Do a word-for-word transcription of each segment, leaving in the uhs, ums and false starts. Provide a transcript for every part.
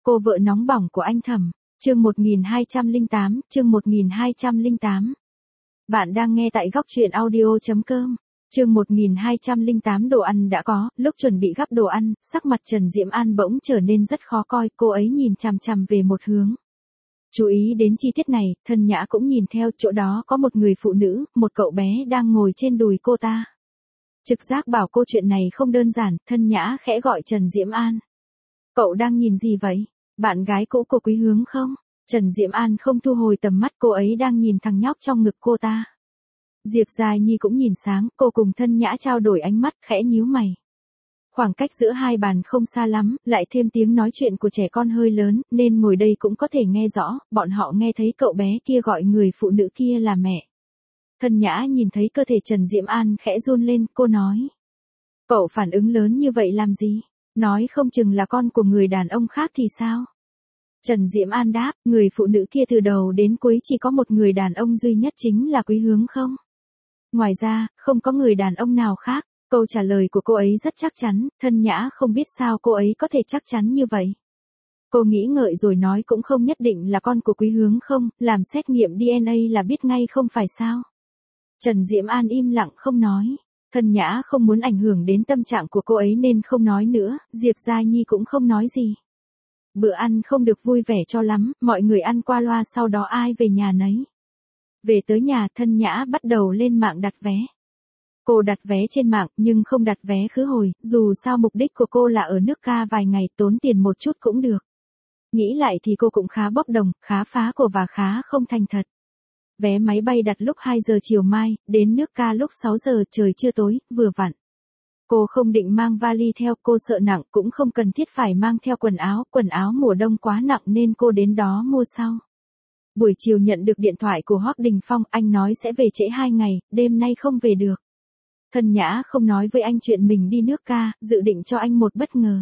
Cô vợ nóng bỏng của anh Thẩm, chương một nghìn hai trăm lẻ tám, chương một nghìn hai trăm lẻ tám. Bạn đang nghe tại góc truyện audio chấm com. Chương một nghìn hai trăm lẻ tám đồ ăn đã có, lúc chuẩn bị gắp đồ ăn, sắc mặt Trần Diễm An bỗng trở nên rất khó coi, cô ấy nhìn chằm chằm về một hướng. Chú ý đến chi tiết này, Thân Nhã cũng nhìn theo, chỗ đó có một người phụ nữ, một cậu bé đang ngồi trên đùi cô ta. Trực giác bảo cô chuyện này không đơn giản, Thân Nhã khẽ gọi Trần Diễm An. Cậu đang nhìn gì vậy? Bạn gái cũ của Quý Hướng không? Trần Diễm An không thu hồi tầm mắt, cô ấy đang nhìn thằng nhóc trong ngực cô ta. Diệp Giai Nhi cũng nhìn sáng, cô cùng Thân Nhã trao đổi ánh mắt, khẽ nhíu mày. Khoảng cách giữa hai bàn không xa lắm, lại thêm tiếng nói chuyện của trẻ con hơi lớn, nên ngồi đây cũng có thể nghe rõ, bọn họ nghe thấy cậu bé kia gọi người phụ nữ kia là mẹ. Thân Nhã nhìn thấy cơ thể Trần Diễm An khẽ run lên, cô nói. Cậu phản ứng lớn như vậy làm gì? Nói không chừng là con của người đàn ông khác thì sao? Trần Diễm An đáp, người phụ nữ kia từ đầu đến cuối chỉ có một người đàn ông duy nhất chính là Quý Hướng không? Ngoài ra, không có người đàn ông nào khác. Câu trả lời của cô ấy rất chắc chắn, Thân Nhã không biết sao cô ấy có thể chắc chắn như vậy. Cô nghĩ ngợi rồi nói cũng không nhất định là con của Quý Hướng không, làm xét nghiệm đê en a là biết ngay không phải sao? Trần Diễm An im lặng không nói. Thân Nhã không muốn ảnh hưởng đến tâm trạng của cô ấy nên không nói nữa, Diệp Giai Nhi cũng không nói gì. Bữa ăn không được vui vẻ cho lắm, mọi người ăn qua loa sau đó ai về nhà nấy. Về tới nhà, Thân Nhã bắt đầu lên mạng đặt vé. Cô đặt vé trên mạng nhưng không đặt vé khứ hồi, dù sao mục đích của cô là ở nước ca vài ngày, tốn tiền một chút cũng được. Nghĩ lại thì cô cũng khá bốc đồng, khá phá của và khá không thành thật. Vé máy bay đặt lúc hai giờ chiều mai, đến nước ca lúc sáu giờ, trời chưa tối, vừa vặn. Cô không định mang vali theo, cô sợ nặng, cũng không cần thiết phải mang theo quần áo, quần áo mùa đông quá nặng nên cô đến đó mua sau. Buổi chiều nhận được điện thoại của Hoắc Đình Phong, anh nói sẽ về trễ hai ngày, đêm nay không về được. Thân Nhã không nói với anh chuyện mình đi nước ca, dự định cho anh một bất ngờ.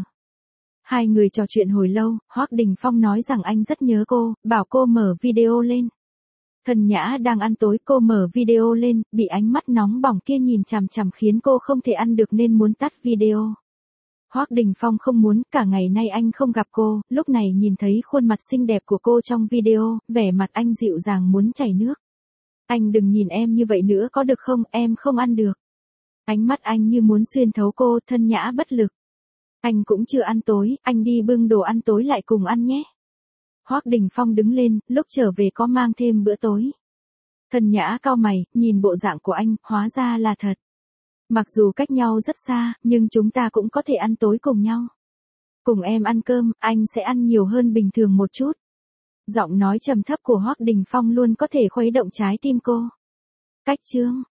Hai người trò chuyện hồi lâu, Hoắc Đình Phong nói rằng anh rất nhớ cô, bảo cô mở video lên. Thân Nhã đang ăn tối, cô mở video lên, bị ánh mắt nóng bỏng kia nhìn chằm chằm khiến cô không thể ăn được nên muốn tắt video. Hoắc Đình Phong không muốn, cả ngày nay anh không gặp cô, lúc này nhìn thấy khuôn mặt xinh đẹp của cô trong video, vẻ mặt anh dịu dàng muốn chảy nước. Anh đừng nhìn em như vậy nữa có được không, em không ăn được. Ánh mắt anh như muốn xuyên thấu cô, Thân Nhã bất lực. Anh cũng chưa ăn tối, anh đi bưng đồ ăn tối lại cùng ăn nhé. Hoắc Đình Phong đứng lên, lúc trở về có mang thêm bữa tối. Thân Nhã cau mày, nhìn bộ dạng của anh, hóa ra là thật. Mặc dù cách nhau rất xa, nhưng chúng ta cũng có thể ăn tối cùng nhau. Cùng em ăn cơm, anh sẽ ăn nhiều hơn bình thường một chút. Giọng nói trầm thấp của Hoắc Đình Phong luôn có thể khuấy động trái tim cô. Cách chương